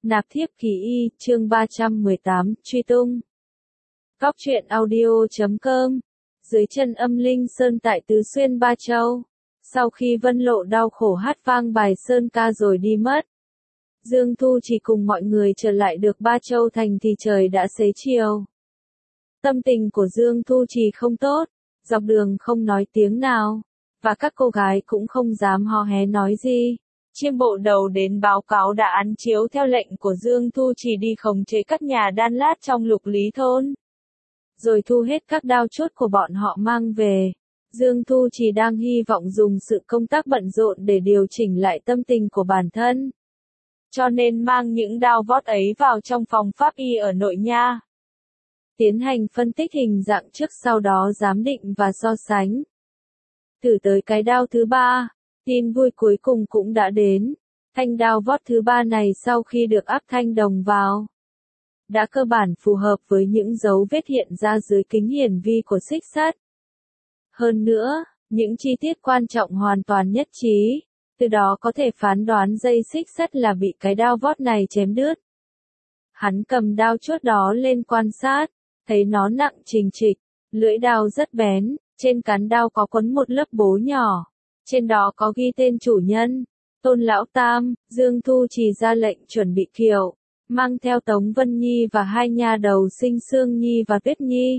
Nạp thiếp kỳ y, chương 318, truy tung. Cóc truyện audio.com. Dưới chân Âm Linh Sơn tại Tứ Xuyên Ba Châu. Sau khi Vân Lộ đau khổ hát vang bài sơn ca rồi đi mất, Dương Thu chỉ cùng mọi người trở lại được Ba Châu thành thì trời đã xế chiều. Tâm tình của Dương Thu Trì không tốt, dọc đường không nói tiếng nào, và các cô gái cũng không dám hò hé nói gì. Chiêm bộ đầu đến báo cáo đã án chiếu theo lệnh của Dương Thu Trì đi khống chế các nhà đan lát trong Lục Lý thôn, rồi thu hết các đao chốt của bọn họ mang về. Dương Thu Trì đang hy vọng dùng sự công tác bận rộn để điều chỉnh lại tâm tình của bản thân, cho nên mang những đao vót ấy vào trong phòng pháp y ở nội nha, tiến hành phân tích hình dạng trước sau đó giám định và so sánh. Thử tới cái đao thứ ba, tin vui cuối cùng cũng đã đến. Thanh đao vót thứ ba này sau khi được áp thanh đồng vào, đã cơ bản phù hợp với những dấu vết hiện ra dưới kính hiển vi của xích sắt. Hơn nữa, những chi tiết quan trọng hoàn toàn nhất trí, từ đó có thể phán đoán dây xích sắt là bị cái đao vót này chém đứt. Hắn cầm đao chốt đó lên quan sát, thấy nó nặng trình trịch, lưỡi đao rất bén, trên cán đao có quấn một lớp bố nhỏ, trên đó có ghi tên chủ nhân, Tôn Lão Tam. Dương Thu Trì ra lệnh chuẩn bị kiệu, mang theo Tống Vân Nhi và hai nha đầu Sinh Sương Nhi và Tuyết Nhi,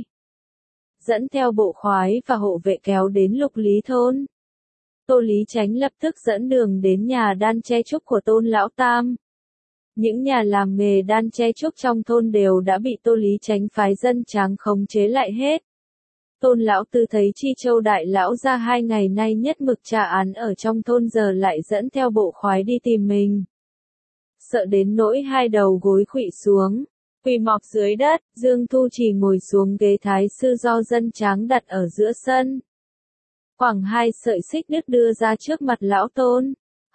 dẫn theo bộ khoái và hộ vệ kéo đến Lục Lý thôn. Tô Lý Chánh lập tức dẫn đường đến nhà đan tre trúc của Tôn Lão Tam. Những nhà làm nghề đan tre trúc trong thôn đều đã bị Tô Lý Chánh phái dân tráng khống chế lại hết. Tôn Lão Tư thấy Chi Châu Đại Lão ra 2 ngày nay nhất mực tra án ở trong thôn giờ lại dẫn theo bộ khoái đi tìm mình. Sợ đến nỗi hai đầu gối khuỵu xuống, quỳ mọp dưới đất. Dương Thu Trì ngồi xuống ghế thái sư do dân tráng đặt ở giữa sân. Khoảng 2 sợi xích đứt đưa ra trước mặt Lão Tôn,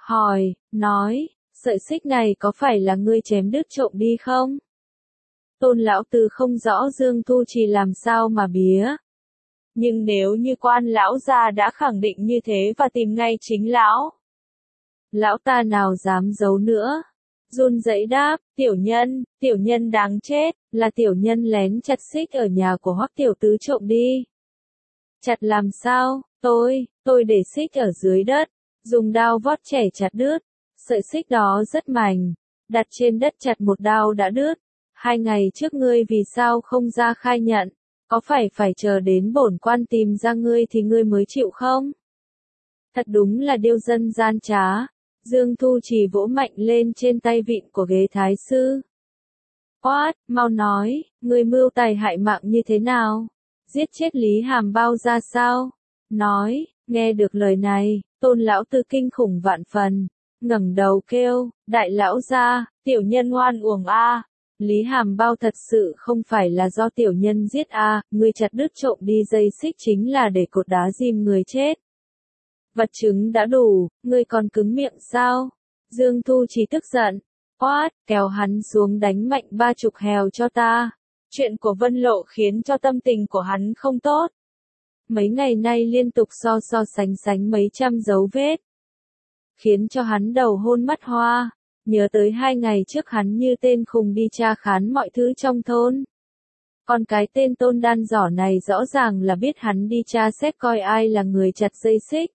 nói, sợi xích này có phải là ngươi chém đứt trộm đi không? Tôn Lão Tư không rõ Dương Thu Trì làm sao mà bía. Nhưng nếu như quan lão gia đã khẳng định như thế và tìm ngay chính lão ta nào dám giấu nữa. Run rẩy đáp, tiểu nhân đáng chết, là tiểu nhân lén chặt xích ở nhà của Hoắc tiểu tứ trộm đi. Chặt làm sao? Tôi để xích ở dưới đất, dùng đao vót chẻ chặt đứt. Sợi xích đó rất mảnh, đặt trên đất chặt một đao đã đứt. 2 ngày trước ngươi vì sao không ra khai nhận? Có phải chờ đến bổn quan tìm ra ngươi thì ngươi mới chịu không? Thật đúng là điêu dân gian trá. Dương Thu Trì vỗ mạnh lên trên tay vịn của ghế thái sư. Quát, mau nói, ngươi mưu tài hại mạng như thế nào? Giết chết Lý Hàm Bao ra sao? Nói, nghe được lời này, Tôn Lão Tư kinh khủng vạn phần, ngẩng đầu kêu, đại lão gia, tiểu nhân ngoan uổng a. Lý Hàm Bao thật sự không phải là do tiểu nhân giết a, ngươi chặt đứt trộm đi dây xích chính là để cột đá ghim người chết. Vật chứng đã đủ, ngươi còn cứng miệng sao? Dương Thu Trì tức giận, quát, kéo hắn xuống đánh mạnh 30 hèo cho ta. Chuyện của Vân Lộ khiến cho tâm tình của hắn không tốt. Mấy ngày nay liên tục so sánh mấy trăm dấu vết, khiến cho hắn đầu hôn mắt hoa. Nhớ tới 2 ngày trước hắn như tên khùng đi tra khán mọi thứ trong thôn. Còn cái tên Tôn Đan Giỏ này rõ ràng là biết hắn đi tra xét coi ai là người chặt dây xích.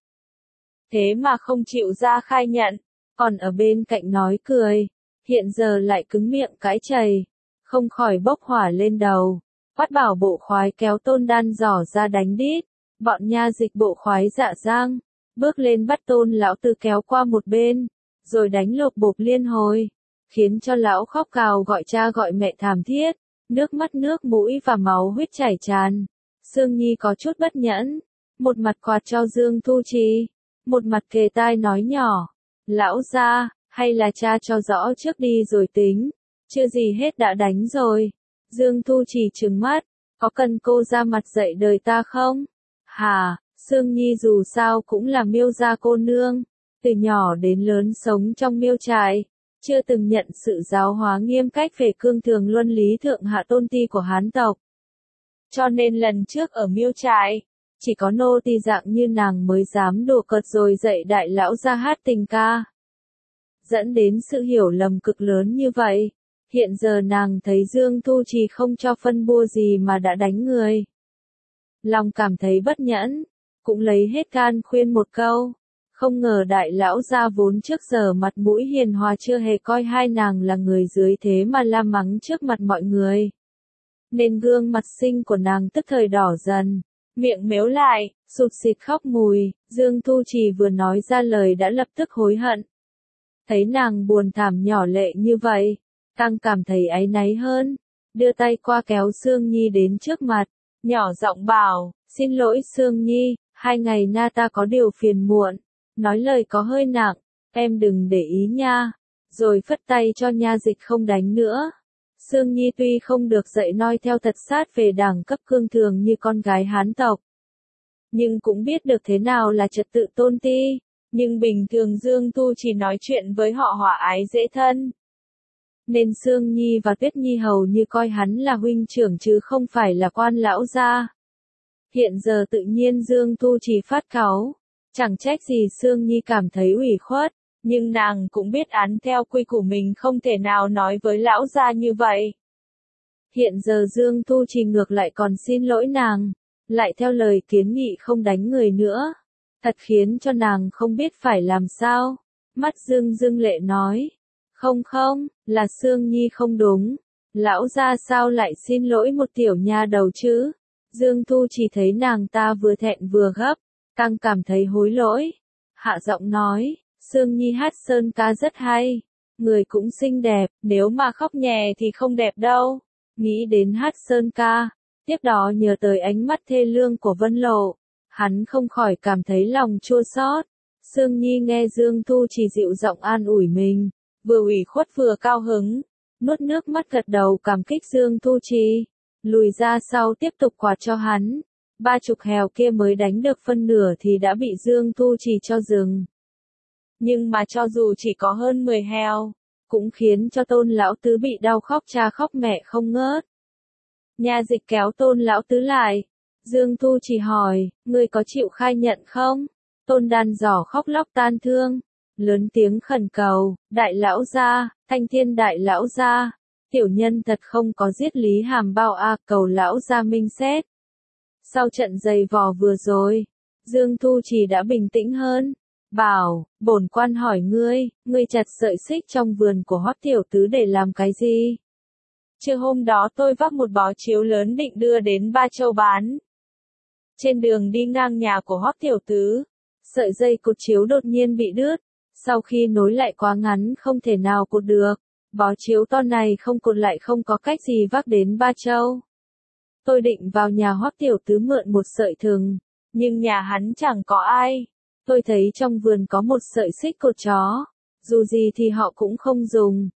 Thế mà không chịu ra khai nhận, còn ở bên cạnh nói cười, hiện giờ lại cứng miệng cãi chày, không khỏi bốc hỏa lên đầu. Quát bảo bộ khoái kéo Tôn Đan Giỏ ra đánh đít. Bọn nha dịch bộ khoái dạ giang, bước lên bắt Tôn Lão Tư kéo qua một bên, rồi đánh lộp bộp liên hồi, khiến cho lão khóc cào gọi cha gọi mẹ thảm thiết, nước mắt nước mũi và máu huyết chảy tràn. Sương Nhi có chút bất nhẫn, một mặt quạt cho Dương Thu Trì, một mặt kề tai nói nhỏ, lão gia, hay là cha cho rõ trước đi rồi tính, chưa gì hết đã đánh rồi. Dương Thu Trì trừng mắt, có cần cô ra mặt dạy đời ta không? Hả, Sương Nhi dù sao cũng là Miêu gia cô nương, từ nhỏ đến lớn sống trong Miêu trại, chưa từng nhận sự giáo hóa nghiêm cách về cương thường luân lý thượng hạ tôn ti của Hán tộc. Cho nên lần trước ở Miêu trại, chỉ có nô tỳ dạng như nàng mới dám đùa cợt rồi dạy đại lão ra hát tình ca. dẫn đến sự hiểu lầm cực lớn như vậy. Hiện giờ nàng thấy Dương Thu Trì không cho phân bua gì mà đã đánh người. Lòng cảm thấy bất nhẫn, cũng lấy hết can khuyên một câu. Không ngờ đại lão gia vốn trước giờ mặt mũi hiền hòa chưa hề coi hai nàng là người dưới thế mà la mắng trước mặt mọi người. Nên gương mặt xinh của nàng tức thời đỏ dần, miệng mếu lại, sụt sịt khóc mùi. Dương Thu Trì vừa nói ra lời đã lập tức hối hận. Thấy nàng buồn thảm nhỏ lệ như vậy, càng cảm thấy áy náy hơn, đưa tay qua kéo Sương Nhi đến trước mặt, nhỏ giọng bảo, xin lỗi Sương Nhi, 2 ngày na ta có điều phiền muộn, nói lời có hơi nặng, em đừng để ý nha, rồi phất tay cho Nha Dịch không đánh nữa. Sương Nhi tuy không được dạy noi theo thật sát về đẳng cấp cương thường như con gái Hán tộc, nhưng cũng biết được thế nào là trật tự tôn ti, nhưng bình thường Dương Tu chỉ nói chuyện với họ hòa ái dễ thân. Nên Sương Nhi và Tuyết Nhi hầu như coi hắn là huynh trưởng chứ không phải là quan lão gia. Hiện giờ tự nhiên Dương Tu chỉ phát cáu, chẳng trách gì Sương Nhi cảm thấy ủy khuất, nhưng nàng cũng biết án theo quy của mình không thể nào nói với lão gia như vậy. Hiện giờ Dương Tu chỉ ngược lại còn xin lỗi nàng, lại theo lời kiến nghị không đánh người nữa, thật khiến cho nàng không biết phải làm sao. Mắt rưng rưng lệ nói, không không, là Sương Nhi không đúng, lão gia sao lại xin lỗi một tiểu nha đầu chứ? Dương Thu chỉ thấy nàng ta vừa thẹn vừa gấp, càng cảm thấy hối lỗi, hạ giọng nói, Sương Nhi hát sơn ca rất hay, người cũng xinh đẹp, nếu mà khóc nhè thì không đẹp đâu. Nghĩ đến hát sơn ca, tiếp đó nhớ tới ánh mắt thê lương của Vân Lộ, hắn không khỏi cảm thấy lòng chua xót. Sương Nhi nghe Dương Thu chỉ dịu giọng an ủi mình, vừa ủy khuất vừa cao hứng, nuốt nước mắt gật đầu cảm kích Dương Thu Trì, lùi ra sau tiếp tục quạt cho hắn. 30 hèo kia mới đánh được phân nửa thì đã bị Dương Thu Trì cho dừng. Nhưng mà cho dù chỉ có hơn 10 hèo, cũng khiến cho Tôn lão tứ bị đau khóc cha khóc mẹ không ngớt. Nha Dịch kéo Tôn lão tứ lại, Dương Thu Trì hỏi, ngươi có chịu khai nhận không? Tôn đàn giỏ khóc lóc tan thương, lớn tiếng khẩn cầu, đại lão gia, Thanh Thiên đại lão gia, tiểu nhân thật không có giết Lý Hàm Bao cầu lão gia minh xét. Sau trận giày vò vừa rồi, Dương Thu Trì đã bình tĩnh hơn, bảo, bổn quan hỏi ngươi chặt sợi xích trong vườn của Hoắc tiểu tứ để làm cái gì? Trưa hôm đó tôi vác một bó chiếu lớn định đưa đến Ba Châu bán. Trên đường đi ngang nhà của Hoắc tiểu tứ, sợi dây cột chiếu đột nhiên bị đứt, sau khi nối lại quá ngắn không thể nào cột được, bó chiếu to này không cột lại không có cách gì vác đến Ba Châu. Tôi định vào nhà Hoắc tiểu tứ mượn một sợi thừng, nhưng nhà hắn chẳng có ai. Tôi thấy trong vườn có một sợi xích cột chó, dù gì thì họ cũng không dùng,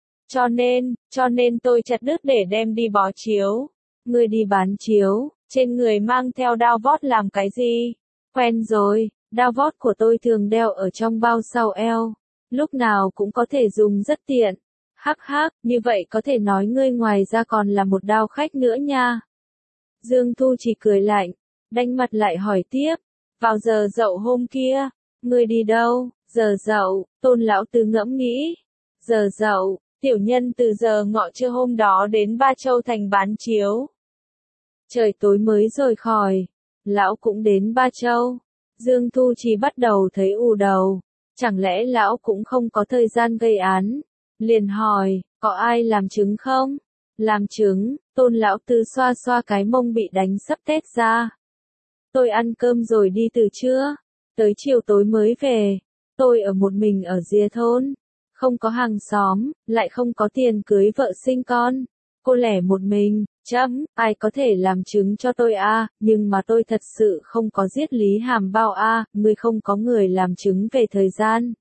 cho nên tôi chặt đứt để đem đi bó chiếu. Ngươi đi bán chiếu, trên người mang theo đao vót làm cái gì? Quen rồi, đao vót của tôi thường đeo ở trong bao sau eo, lúc nào cũng có thể dùng rất tiện. Hắc hắc, như vậy có thể nói ngươi ngoài ra còn là một đao khách nữa nha. Dương Thu chỉ cười lạnh, đanh mặt lại hỏi tiếp, vào giờ dậu hôm kia, ngươi đi đâu? Giờ dậu, Tôn lão tứ ngẫm nghĩ. Giờ dậu, tiểu nhân từ giờ ngọ trưa hôm đó đến Ba Châu thành bán chiếu. Trời tối mới rời khỏi, lão cũng đến Ba Châu. Dương Thu chỉ bắt đầu thấy ù đầu, chẳng lẽ lão cũng không có thời gian gây án? Liền hỏi, có ai làm chứng không? Làm chứng, Tôn lão tứ xoa xoa cái mông bị đánh sắp tét ra. Tôi ăn cơm rồi đi từ trưa, tới chiều tối mới về. Tôi ở một mình ở rìa thôn, không có hàng xóm, lại không có tiền cưới vợ sinh con. Cô lẻ một mình, ai có thể làm chứng cho tôi nhưng mà tôi thật sự không có giết Lý Hàm Bao ngươi không có người làm chứng về thời gian.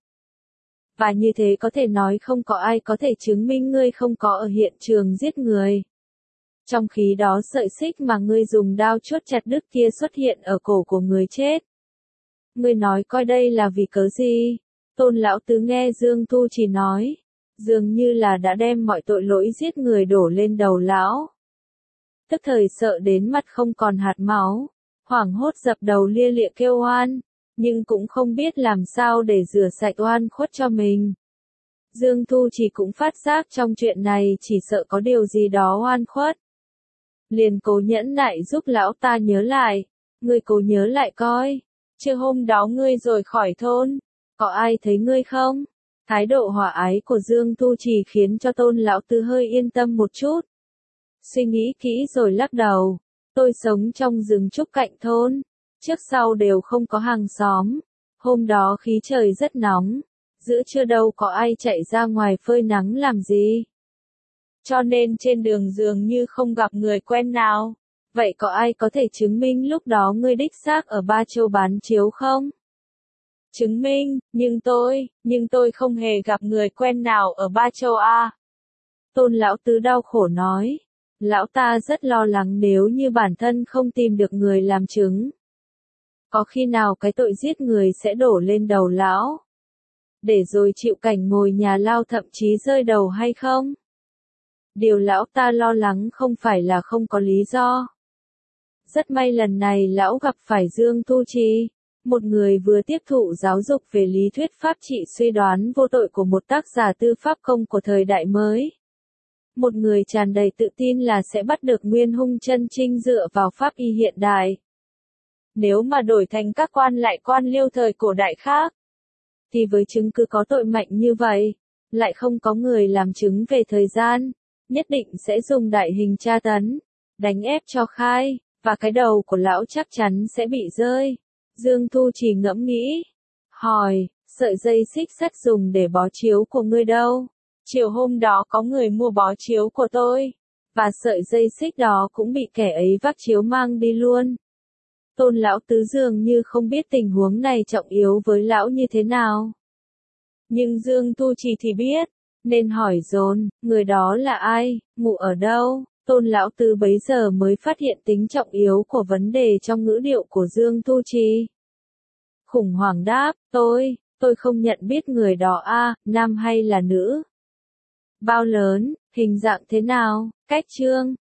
Và như thế có thể nói không có ai có thể chứng minh ngươi không có ở hiện trường giết người. Trong khi đó sợi xích mà ngươi dùng đao chuốt chặt đứt kia xuất hiện ở cổ của người chết. Ngươi nói coi đây là vì cớ gì? Tôn lão tứ nghe Dương Thu chỉ nói, dường như là đã đem mọi tội lỗi giết người đổ lên đầu lão. Tức thời sợ đến mặt không còn hạt máu, hoảng hốt dập đầu lia lịa kêu oan, nhưng cũng không biết làm sao để rửa sạch oan khuất cho mình. Dương Thu Trì cũng phát giác trong chuyện này chỉ sợ có điều gì đó oan khuất. Liền cố nhẫn nại giúp lão ta nhớ lại. Ngươi cố nhớ lại coi. Trưa hôm đó ngươi rời khỏi thôn. Có ai thấy ngươi không? Thái độ hòa ái của Dương Thu Trì khiến cho Tôn lão tứ hơi yên tâm một chút. Suy nghĩ kỹ rồi lắc đầu. Tôi sống trong rừng trúc cạnh thôn. Trước sau đều không có hàng xóm. Hôm đó khí trời rất nóng. Giữa trưa đâu có ai chạy ra ngoài phơi nắng làm gì. Cho nên trên đường dường như không gặp người quen nào. Vậy có ai có thể chứng minh lúc đó ngươi đích xác ở Ba Châu bán chiếu không? Chứng minh, nhưng tôi không hề gặp người quen nào ở Ba Châu a. Tôn lão tứ đau khổ nói. Lão ta rất lo lắng nếu như bản thân không tìm được người làm chứng. Có khi nào cái tội giết người sẽ đổ lên đầu lão? Để rồi chịu cảnh ngồi nhà lao thậm chí rơi đầu hay không? Điều lão ta lo lắng không phải là không có lý do. Rất may lần này lão gặp phải Dương Thu Trì, một người vừa tiếp thụ giáo dục về lý thuyết pháp trị suy đoán vô tội của một tác giả tư pháp công của thời đại mới. Một người tràn đầy tự tin là sẽ bắt được nguyên hung chân trinh dựa vào pháp y hiện đại. Nếu mà đổi thành các quan lại quan liêu thời cổ đại khác, thì với chứng cứ có tội mạnh như vậy, lại không có người làm chứng về thời gian, nhất định sẽ dùng đại hình tra tấn, đánh ép cho khai, và cái đầu của lão chắc chắn sẽ bị rơi. Dương Thu Trì ngẫm nghĩ, hỏi, sợi dây xích sắt dùng để bó chiếu của ngươi đâu? Chiều hôm đó có người mua bó chiếu của tôi, và sợi dây xích đó cũng bị kẻ ấy vác chiếu mang đi luôn. Tôn lão tứ dường như không biết tình huống này trọng yếu với lão như thế nào. Nhưng Dương Tu Trì thì biết, nên hỏi dồn, người đó là ai, ngụ ở đâu? Tôn lão tứ bấy giờ mới phát hiện tính trọng yếu của vấn đề trong ngữ điệu của Dương Tu Trì. Khủng hoảng đáp, tôi không nhận biết người đó a, nam hay là nữ? Bao lớn, hình dạng thế nào, cách trương,